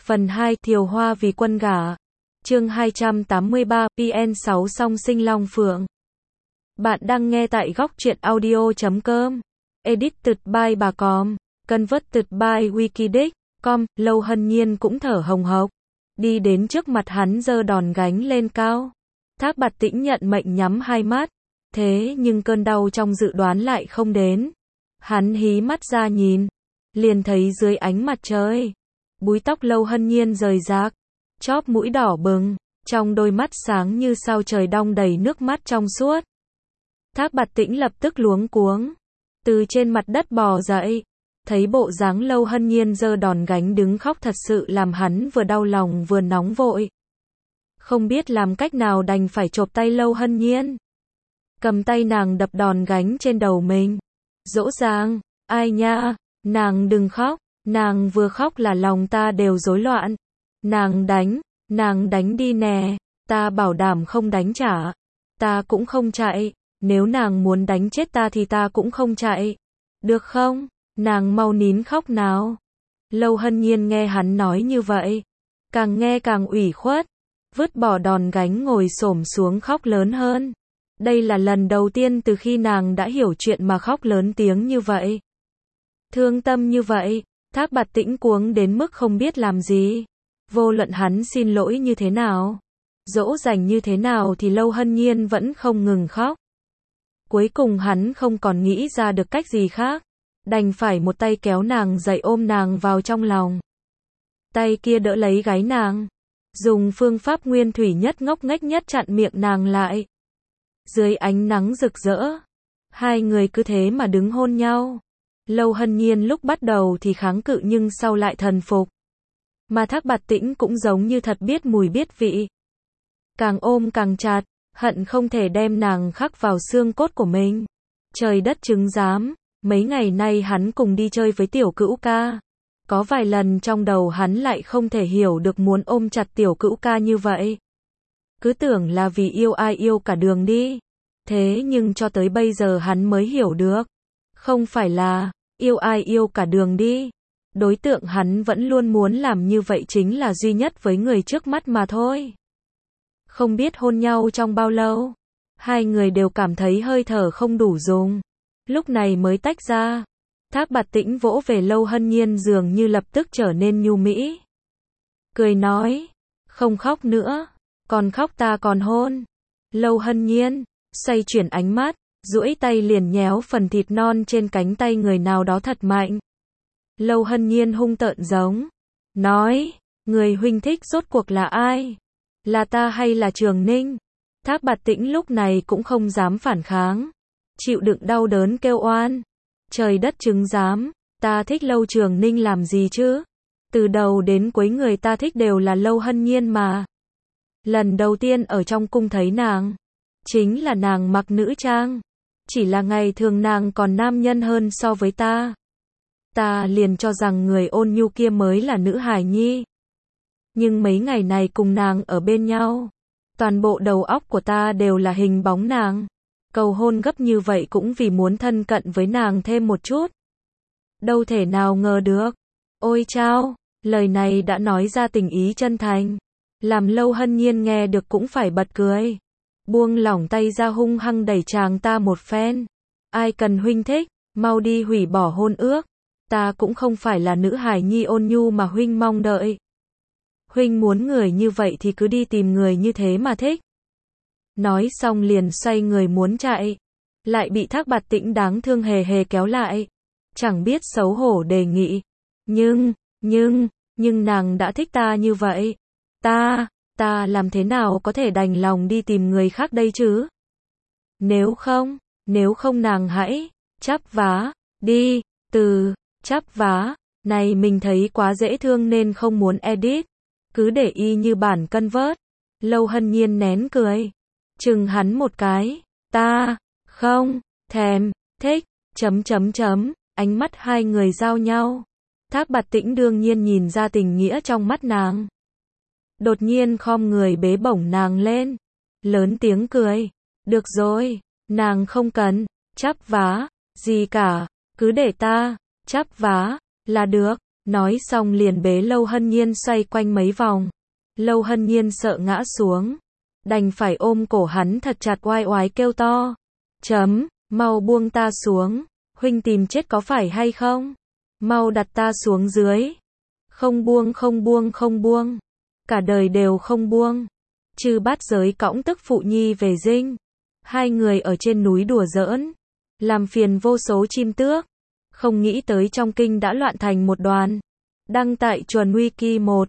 Phần 2 Thiều Hoa vì quân gả. Chương 283 PN6 song sinh long phượng. Bạn đang nghe tại góc truyện audio.com. Edited by bà Com. Converted by Wikidic.com. Lâu Hân Nhiên cũng thở hồng hộc. Đi đến trước mặt hắn giơ đòn gánh lên cao. Thác Bạt Tĩnh nhận mệnh nhắm hai mắt. Thế nhưng cơn đau trong dự đoán lại không đến. Hắn hí mắt ra nhìn. Liền thấy dưới ánh mặt trời. Búi tóc Lâu Hân Nhiên rời rạc. Chóp mũi đỏ bừng. Trong đôi mắt sáng như sao trời đong đầy nước mắt trong suốt. Thác Bạt Tĩnh lập tức luống cuống. Từ trên mặt đất bò dậy. Thấy bộ dáng Lâu Hân Nhiên giơ đòn gánh đứng khóc thật sự làm hắn vừa đau lòng vừa nóng vội. Không biết làm cách nào đành phải chộp tay Lâu Hân Nhiên. Cầm tay nàng đập đòn gánh trên đầu mình. Dỗ dàng, ai nha, nàng đừng khóc, nàng vừa khóc là lòng ta đều rối loạn. Nàng đánh đi nè, ta bảo đảm không đánh trả. Ta cũng không chạy, nếu nàng muốn đánh chết ta thì ta cũng không chạy. Được không? Nàng mau nín khóc nào. Lâu Hân Nhiên nghe hắn nói như vậy, càng nghe càng ủy khuất, vứt bỏ đòn gánh ngồi xổm xuống khóc lớn hơn. Đây là lần đầu tiên từ khi nàng đã hiểu chuyện mà khóc lớn tiếng như vậy. Thương tâm như vậy, Thác Bạt Tĩnh cuống đến mức không biết làm gì. Vô luận hắn xin lỗi như thế nào, dỗ dành như thế nào thì Lâu Hân Nhiên vẫn không ngừng khóc. Cuối cùng hắn không còn nghĩ ra được cách gì khác. Đành phải một tay kéo nàng dậy ôm nàng vào trong lòng. Tay kia đỡ lấy gáy nàng. Dùng phương pháp nguyên thủy nhất ngốc nghếch nhất chặn miệng nàng lại. Dưới ánh nắng rực rỡ, hai người cứ thế mà đứng hôn nhau. Lâu Hân Nhiên lúc bắt đầu thì kháng cự nhưng sau lại thần phục. Mà Thác Bạt Tĩnh cũng giống như thật biết mùi biết vị. Càng ôm càng chặt, hận không thể đem nàng khắc vào xương cốt của mình. Trời đất chứng giám, mấy ngày nay hắn cùng đi chơi với Tiểu Cữu Ca. Có vài lần trong đầu hắn lại không thể hiểu được muốn ôm chặt Tiểu Cữu Ca như vậy. Cứ tưởng là vì yêu ai yêu cả đường đi. Thế nhưng cho tới bây giờ hắn mới hiểu được. Không phải là yêu ai yêu cả đường đi. Đối tượng hắn vẫn luôn muốn làm như vậy chính là duy nhất với người trước mắt mà thôi. Không biết hôn nhau trong bao lâu. Hai người đều cảm thấy hơi thở không đủ dùng. Lúc này mới tách ra. Thác Bạt Tĩnh vỗ về Lâu Hân Nhiên dường như lập tức trở nên nhu mỹ. Cười nói, không khóc nữa, còn khóc ta còn hôn. Lâu Hân Nhiên xoay chuyển ánh mắt, duỗi tay liền nhéo phần thịt non trên cánh tay người nào đó thật mạnh. Lâu Hân Nhiên hung tợn giống, nói, người huynh thích rốt cuộc là ai? Là ta hay là Trường Ninh? Thác Bạt Tĩnh lúc này cũng không dám phản kháng. Chịu đựng đau đớn kêu oan. Trời đất chứng giám, ta thích Lâu Trường Ninh làm gì chứ? Từ đầu đến cuối người ta thích đều là Lâu Hân Nhiên mà. Lần đầu tiên ở trong cung thấy nàng, chính là nàng mặc nữ trang. Chỉ là ngày thường nàng còn nam nhân hơn so với ta. Ta liền cho rằng người ôn nhu kia mới là nữ hài nhi. Nhưng mấy ngày này cùng nàng ở bên nhau, toàn bộ đầu óc của ta đều là hình bóng nàng. Cầu hôn gấp như vậy cũng vì muốn thân cận với nàng thêm một chút. Đâu thể nào ngờ được. Ôi chao, lời này đã nói ra tình ý chân thành. Làm Lâu Hân Nhiên nghe được cũng phải bật cười. Buông lỏng tay ra hung hăng đẩy chàng ta một phen. Ai cần huynh thích, mau đi hủy bỏ hôn ước. Ta cũng không phải là nữ hài nhi ôn nhu mà huynh mong đợi. Huynh muốn người như vậy thì cứ đi tìm người như thế mà thích. Nói xong liền xoay người muốn chạy. Lại bị Thác Bạt Tĩnh đáng thương hề hề kéo lại. Chẳng biết xấu hổ đề nghị. Nhưng nàng đã thích ta như vậy. Ta làm thế nào có thể đành lòng đi tìm người khác đây chứ? Nếu không nàng hãy chắp vá, đi, chắp vá, này mình thấy quá dễ thương nên không muốn edit. Cứ để y như bản convert. Lâu Hân Nhiên nén cười. Chừng hắn một cái. Ta, không, thèm, thích, ... Ánh mắt hai người giao nhau. Thác Bạt Tĩnh đương nhiên nhìn ra tình nghĩa trong mắt nàng. Đột nhiên khom người bế bổng nàng lên. Lớn tiếng cười. Được rồi, nàng không cần chắp vá gì cả. Cứ để ta chắp vá là được. Nói xong liền bế Lâu Hân Nhiên xoay quanh mấy vòng. Lâu Hân Nhiên sợ ngã xuống, đành phải ôm cổ hắn thật chặt oai oái kêu to. Mau buông ta xuống, huynh tìm chết có phải hay không? Mau đặt ta xuống dưới. Không buông. Cả đời đều không buông. Chư Bát Giới cõng tức phụ nhi về dinh. Hai người ở trên núi đùa giỡn, làm phiền vô số chim tước. Không nghĩ tới trong kinh đã loạn thành một đoàn. Đăng tại Chuẩn Wiki 1,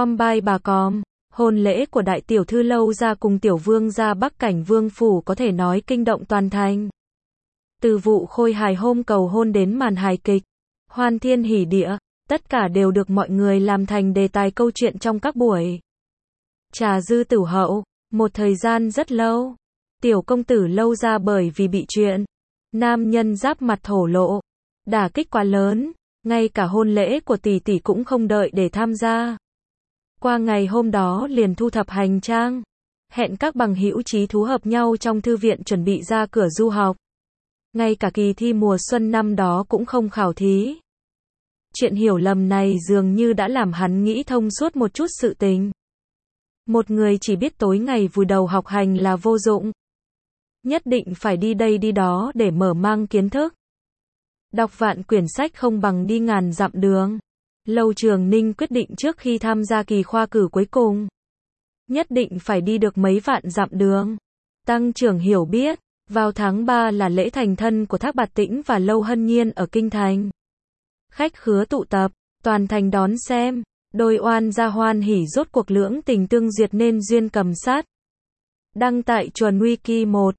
com. Hôn lễ của đại tiểu thư Lâu gia cùng tiểu vương gia Bắc Cảnh Vương phủ có thể nói kinh động toàn thành. Từ vụ khôi hài hôm cầu hôn đến màn hài kịch, hoan thiên hỉ địa, tất cả đều được mọi người làm thành đề tài câu chuyện trong các buổi trà dư tửu hậu. Một thời gian rất lâu, tiểu công tử Lâu gia bởi vì bị chuyện nam nhân giáp mặt thổ lộ, đả kích quá lớn, ngay cả hôn lễ của tỷ tỷ cũng không đợi để tham gia. Qua ngày hôm đó liền thu thập hành trang, hẹn các bằng hữu chí thú hợp nhau trong thư viện chuẩn bị ra cửa du học. Ngay cả kỳ thi mùa xuân năm đó cũng không khảo thí. Chuyện hiểu lầm này dường như đã làm hắn nghĩ thông suốt một chút sự tình. Một người chỉ biết tối ngày vùi đầu học hành là vô dụng. Nhất định phải đi đây đi đó để mở mang kiến thức. Đọc vạn quyển sách không bằng đi ngàn dặm đường. Lâu Trường Ninh quyết định trước khi tham gia kỳ khoa cử cuối cùng, nhất định phải đi được mấy vạn dặm đường, tăng trưởng hiểu biết. Vào tháng 3 là lễ thành thân của Thác Bạt Tĩnh và Lâu Hân Nhiên ở Kinh Thành. Khách khứa tụ tập, toàn thành đón xem, đôi oan gia hoan hỉ rốt cuộc lưỡng tình tương duyệt nên duyên cầm sát. Đăng tại Chuẩn Wiki 1,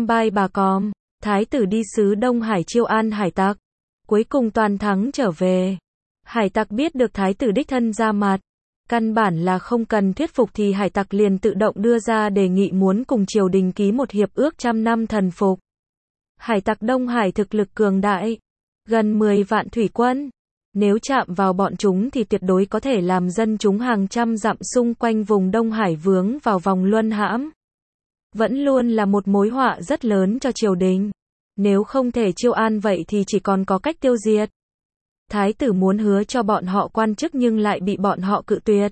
com. Thái tử đi sứ Đông Hải chiêu an hải tặc, cuối cùng toàn thắng trở về. Hải tặc biết được thái tử đích thân ra mặt, căn bản là không cần thuyết phục thì hải tặc liền tự động đưa ra đề nghị muốn cùng triều đình ký một hiệp ước trăm năm thần phục. Hải tặc Đông Hải thực lực cường đại, gần 10 vạn thủy quân. Nếu chạm vào bọn chúng thì tuyệt đối có thể làm dân chúng hàng trăm dặm xung quanh vùng Đông Hải vướng vào vòng luân hãm. Vẫn luôn là một mối họa rất lớn cho triều đình. Nếu không thể chiêu an vậy thì chỉ còn có cách tiêu diệt. Thái tử muốn hứa cho bọn họ quan chức nhưng lại bị bọn họ cự tuyệt.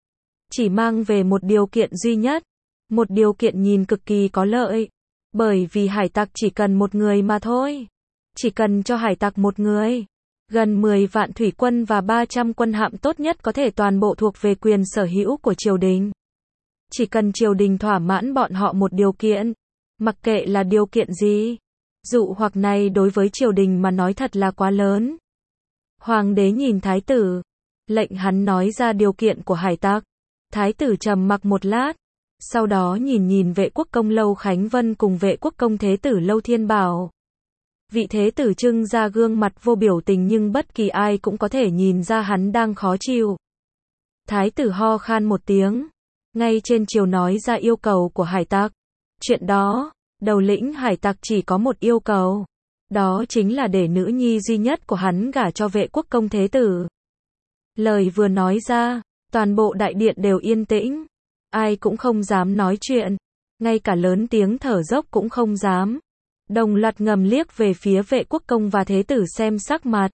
Chỉ mang về một điều kiện duy nhất. Một điều kiện nhìn cực kỳ có lợi. Bởi vì hải tặc chỉ cần một người mà thôi. Chỉ cần cho hải tặc một người. Gần 10 vạn thủy quân và 300 quân hạm tốt nhất có thể toàn bộ thuộc về quyền sở hữu của triều đình. Chỉ cần triều đình thỏa mãn bọn họ một điều kiện. Mặc kệ là điều kiện gì. Dụ hoặc này đối với triều đình mà nói thật là quá lớn. Hoàng đế nhìn thái tử, lệnh hắn nói ra điều kiện của hải tặc. Thái tử trầm mặc một lát, sau đó nhìn vệ quốc công Lâu Khánh Vân cùng vệ quốc công thế tử Lâu Thiên Bảo. Vị thế tử trưng ra gương mặt vô biểu tình nhưng bất kỳ ai cũng có thể nhìn ra hắn đang khó chịu. Thái tử ho khan một tiếng, ngay trên triều nói ra yêu cầu của hải tặc. Chuyện đó, đầu lĩnh hải tặc chỉ có một yêu cầu. Đó chính là để nữ nhi duy nhất của hắn gả cho vệ quốc công thế tử. Lời vừa nói ra, toàn bộ đại điện đều yên tĩnh. Ai cũng không dám nói chuyện. Ngay cả lớn tiếng thở dốc cũng không dám. Đồng loạt ngầm liếc về phía vệ quốc công và thế tử xem sắc mặt.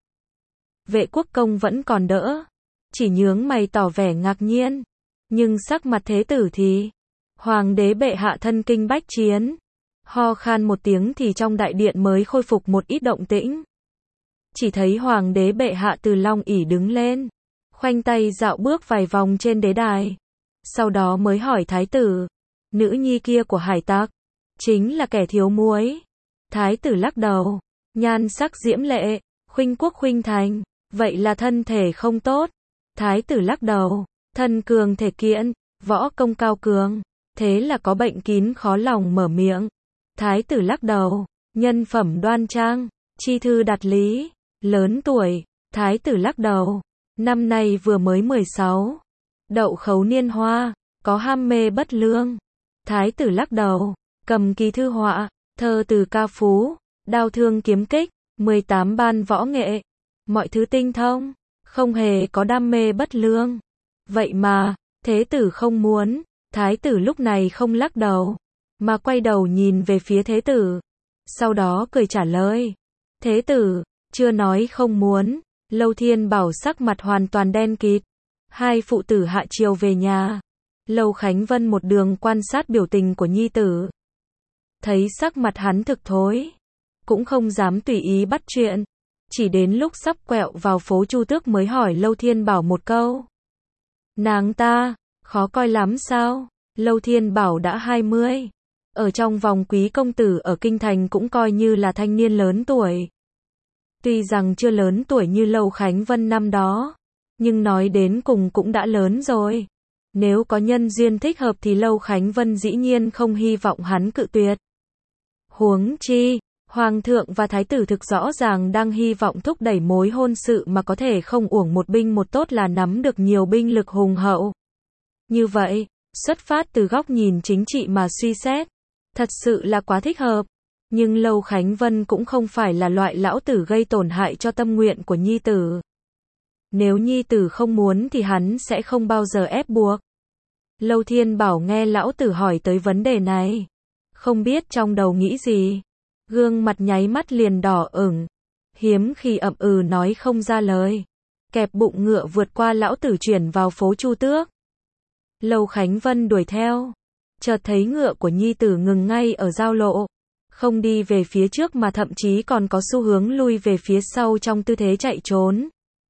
Vệ quốc công vẫn còn đỡ. Chỉ nhướng mày tỏ vẻ ngạc nhiên. Nhưng sắc mặt thế tử thì... Hoàng đế bệ hạ thân kinh bách chiến. Ho khan một tiếng thì trong đại điện mới khôi phục một ít động tĩnh. Chỉ thấy hoàng đế bệ hạ từ long ỷ đứng lên, khoanh tay dạo bước vài vòng trên đế đài. Sau đó mới hỏi thái tử, nữ nhi kia của hải tặc, chính là kẻ thiếu muối. Thái tử lắc đầu, nhan sắc diễm lệ, khuynh quốc khuynh thành, vậy là thân thể không tốt. Thái tử lắc đầu, thân cường thể kiện, võ công cao cường, thế là có bệnh kín khó lòng mở miệng. Thái tử lắc đầu, nhân phẩm đoan trang, chi thư đạt lý, lớn tuổi. Thái tử lắc đầu, năm nay vừa mới 16, đậu khấu niên hoa, có ham mê bất lương. Thái tử lắc đầu, cầm kỳ thư họa, thơ từ ca phú, đao thương kiếm kích, 18 ban võ nghệ, mọi thứ tinh thông, không hề có đam mê bất lương. Vậy mà, thế tử không muốn. Thái tử lúc này không lắc đầu, mà quay đầu nhìn về phía thế tử. Sau đó cười trả lời, thế tử, chưa nói không muốn, Lâu Thiên Bảo sắc mặt hoàn toàn đen kịt. Hai phụ tử hạ chiều về nhà. Lâu Khánh Vân một đường quan sát biểu tình của nhi tử. Thấy sắc mặt hắn thực thối. Cũng không dám tùy ý bắt chuyện. Chỉ đến lúc sắp quẹo vào phố Chu Tước mới hỏi Lâu Thiên Bảo một câu. Nàng ta, khó coi lắm sao? Lâu Thiên Bảo đã 20. Ở trong vòng quý công tử ở Kinh Thành cũng coi như là thanh niên lớn tuổi. Tuy rằng chưa lớn tuổi như Lâu Khánh Vân năm đó, nhưng nói đến cùng cũng đã lớn rồi. Nếu có nhân duyên thích hợp thì Lâu Khánh Vân dĩ nhiên không hy vọng hắn cự tuyệt. Huống chi, Hoàng thượng và Thái tử thực rõ ràng đang hy vọng thúc đẩy mối hôn sự mà có thể không uổng một binh một tốt là nắm được nhiều binh lực hùng hậu. Như vậy, xuất phát từ góc nhìn chính trị mà suy xét, thật sự là quá thích hợp. Nhưng Lâu Khánh Vân cũng không phải là loại lão tử gây tổn hại cho tâm nguyện của nhi tử. Nếu nhi tử không muốn thì hắn sẽ không bao giờ ép buộc. Lâu Thiên Bảo nghe lão tử hỏi tới vấn đề này, không biết trong đầu nghĩ gì, gương mặt nháy mắt liền đỏ ửng, hiếm khi ậm ừ nói không ra lời, kẹp bụng ngựa vượt qua lão tử chuyển vào phố Chu Tước. Lâu Khánh Vân đuổi theo, chợt thấy ngựa của nhi tử ngừng ngay ở giao lộ, không đi về phía trước mà thậm chí còn có xu hướng lui về phía sau trong tư thế chạy trốn.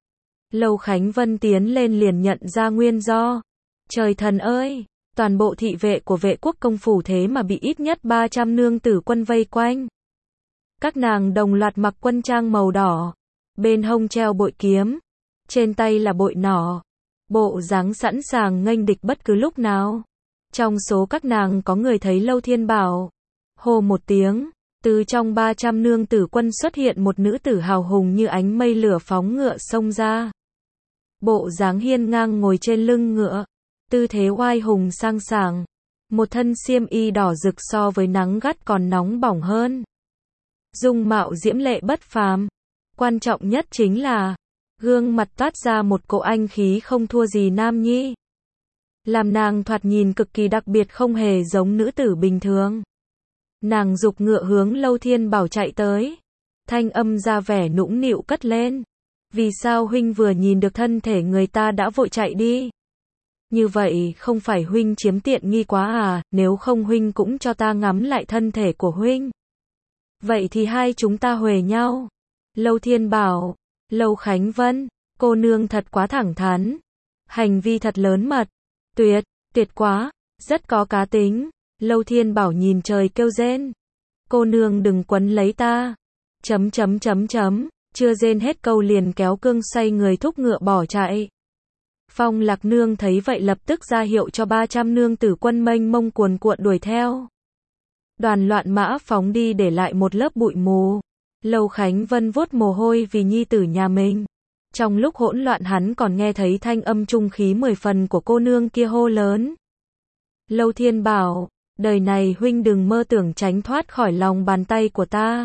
Lâu Khánh Vân tiến lên liền nhận ra nguyên do. Trời thần ơi, toàn bộ thị vệ của Vệ Quốc công phủ thế mà bị ít nhất 300 nương tử quân vây quanh. Các nàng đồng loạt mặc quân trang màu đỏ, bên hông treo bội kiếm, trên tay là bội nỏ, bộ dáng sẵn sàng nghênh địch bất cứ lúc nào. Trong số các nàng có người thấy Lâu Thiên Bảo, hô một tiếng, từ trong 300 nương tử quân xuất hiện một nữ tử hào hùng như ánh mây lửa phóng ngựa xông ra. Bộ dáng hiên ngang ngồi trên lưng ngựa, tư thế oai hùng sang sảng, một thân xiêm y đỏ rực so với nắng gắt còn nóng bỏng hơn. Dung mạo diễm lệ bất phàm, quan trọng nhất chính là gương mặt toát ra một cỗ anh khí không thua gì nam nhi, làm nàng thoạt nhìn cực kỳ đặc biệt, không hề giống nữ tử bình thường. Nàng giục ngựa hướng Lâu Thiên Bảo chạy tới, thanh âm ra vẻ nũng nịu cất lên. Vì sao huynh vừa nhìn được thân thể người ta đã vội chạy đi? Như vậy không phải huynh chiếm tiện nghi quá à, nếu không huynh cũng cho ta ngắm lại thân thể của huynh. Vậy thì hai chúng ta huề nhau. Lâu Thiên Bảo, Lâu Khánh Vân, cô nương thật quá thẳng thắn. Hành vi thật lớn mật. Tuyệt, tuyệt quá, rất có cá tính. Lâu Thiên Bảo nhìn trời kêu rên. Cô nương đừng quấn lấy ta. Chưa rên hết câu liền kéo cương xoay người thúc ngựa bỏ chạy. Phong Lạc Nương thấy vậy lập tức ra hiệu cho 300 nương tử quân mênh mông cuồn cuộn đuổi theo. Đoàn loạn mã phóng đi để lại một lớp bụi mù. Lâu Khánh Vân vuốt mồ hôi vì nhi tử nhà mình. Trong lúc hỗn loạn hắn còn nghe thấy thanh âm trung khí 10 phần của cô nương kia hô lớn. Lâu Thiên Bảo, đời này huynh đừng mơ tưởng tránh thoát khỏi lòng bàn tay của ta.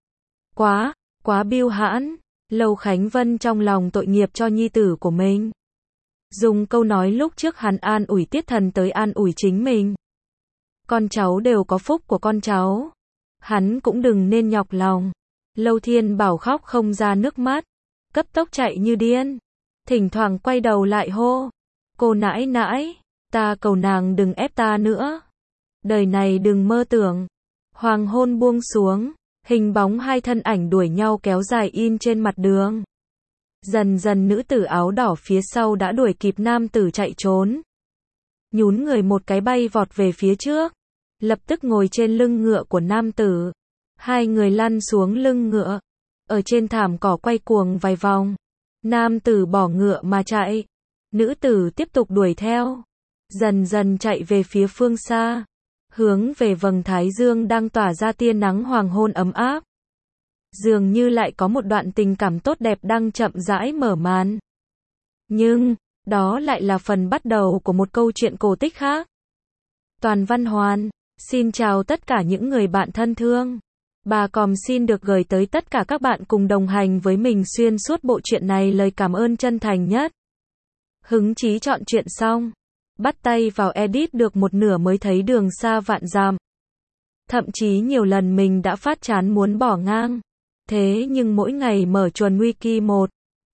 Quá biêu hãn. Lâu Khánh Vân trong lòng tội nghiệp cho nhi tử của mình. Dùng câu nói lúc trước hắn an ủi Tiết Thần tới an ủi chính mình. Con cháu đều có phúc của con cháu. Hắn cũng đừng nên nhọc lòng. Lâu Thiên Bảo khóc không ra nước mắt, cấp tốc chạy như điên. Thỉnh thoảng quay đầu lại hô. Cô nãi nãi, ta cầu nàng đừng ép ta nữa. Đời này đừng mơ tưởng. Hoàng hôn buông xuống. Hình bóng hai thân ảnh đuổi nhau kéo dài in trên mặt đường. Dần dần nữ tử áo đỏ phía sau đã đuổi kịp nam tử chạy trốn. Nhún người một cái bay vọt về phía trước. Lập tức ngồi trên lưng ngựa của nam tử. Hai người lăn xuống lưng ngựa. Ở trên thảm cỏ quay cuồng vài vòng. Nam tử bỏ ngựa mà chạy. Nữ tử tiếp tục đuổi theo. Dần dần chạy về phía phương xa. Hướng về vầng thái dương đang tỏa ra tia nắng hoàng hôn ấm áp. Dường như lại có một đoạn tình cảm tốt đẹp đang chậm rãi mở màn. Nhưng, đó lại là phần bắt đầu của một câu chuyện cổ tích khác. Toàn Văn Hoàn, xin chào tất cả những người bạn thân thương. Bà Còm xin được gửi tới tất cả các bạn cùng đồng hành với mình xuyên suốt bộ truyện này lời cảm ơn chân thành nhất. Hứng chí chọn truyện xong. Bắt tay vào edit được một nửa mới thấy đường xa vạn dặm. Thậm chí nhiều lần mình đã phát chán muốn bỏ ngang. Thế nhưng mỗi ngày mở chuồn wiki 1,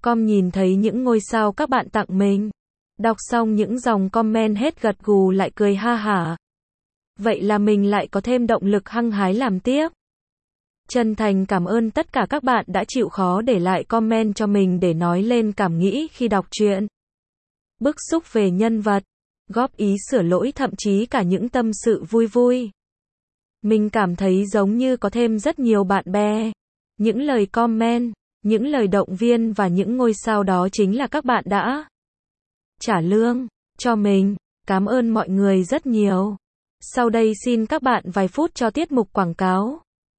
Com nhìn thấy những ngôi sao các bạn tặng mình. Đọc xong những dòng comment hết gật gù lại cười ha hả. Vậy là mình lại có thêm động lực hăng hái làm tiếp. Chân thành cảm ơn tất cả các bạn đã chịu khó để lại comment cho mình để nói lên cảm nghĩ khi đọc truyện. Bức xúc về nhân vật, góp ý sửa lỗi thậm chí cả những tâm sự vui vui. Mình cảm thấy giống như có thêm rất nhiều bạn bè. Những lời comment, những lời động viên và những ngôi sao đó chính là các bạn đã trả lương cho mình. Cảm ơn mọi người rất nhiều. Sau đây xin các bạn vài phút cho tiết mục quảng cáo.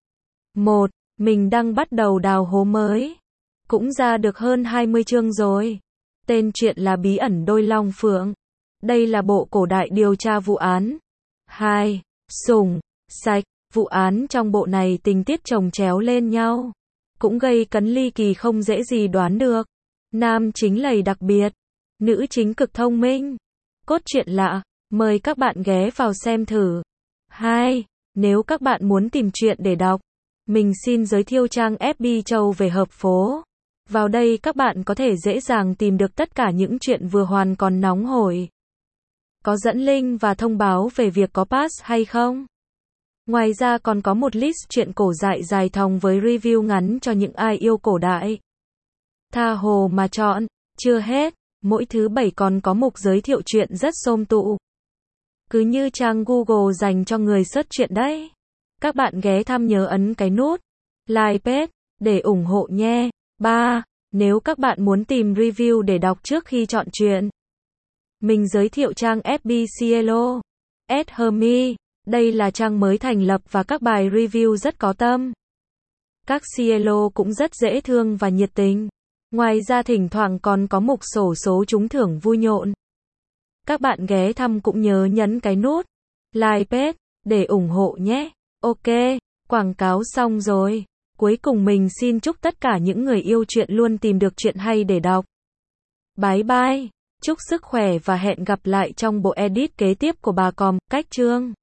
1. Mình đang bắt đầu đào hố mới. Cũng ra được hơn 20 chương rồi. Tên truyện là Bí ẩn đôi long phượng. Đây là bộ cổ đại điều tra vụ án. 2. Sủng, sạch, vụ án trong bộ này tình tiết chồng chéo lên nhau. Cũng gây cấn ly kỳ không dễ gì đoán được. Nam chính lầy đặc biệt. Nữ chính cực thông minh. Cốt truyện lạ. Mời các bạn ghé vào xem thử. 2. Nếu các bạn muốn tìm truyện để đọc, mình xin giới thiệu trang FB Châu về hợp phố. Vào đây các bạn có thể dễ dàng tìm được tất cả những truyện vừa hoàn còn nóng hổi. Có dẫn link và thông báo về việc có pass hay không. Ngoài ra còn có một list truyện cổ đại dài thòng với review ngắn cho những ai yêu cổ đại. Tha hồ mà chọn. Chưa hết, mỗi thứ Bảy còn có mục giới thiệu truyện rất xôm tụ. Cứ như trang Google dành cho người search truyện đấy. Các bạn ghé thăm nhớ ấn cái nút like page để ủng hộ nhé. 3. Nếu các bạn muốn tìm review để đọc trước khi chọn truyện, mình giới thiệu trang FB Cielo Hermi. Đây là trang mới thành lập và các bài review rất có tâm. Các Cielo cũng rất dễ thương và nhiệt tình. Ngoài ra thỉnh thoảng còn có mục xổ số trúng thưởng vui nhộn. Các bạn ghé thăm cũng nhớ nhấn cái nút like page để ủng hộ nhé. Ok, quảng cáo xong rồi. Cuối cùng mình xin chúc tất cả những người yêu truyện luôn tìm được truyện hay để đọc. Bye bye. Chúc sức khỏe và hẹn gặp lại trong bộ edit kế tiếp của bà Còm, cách chương.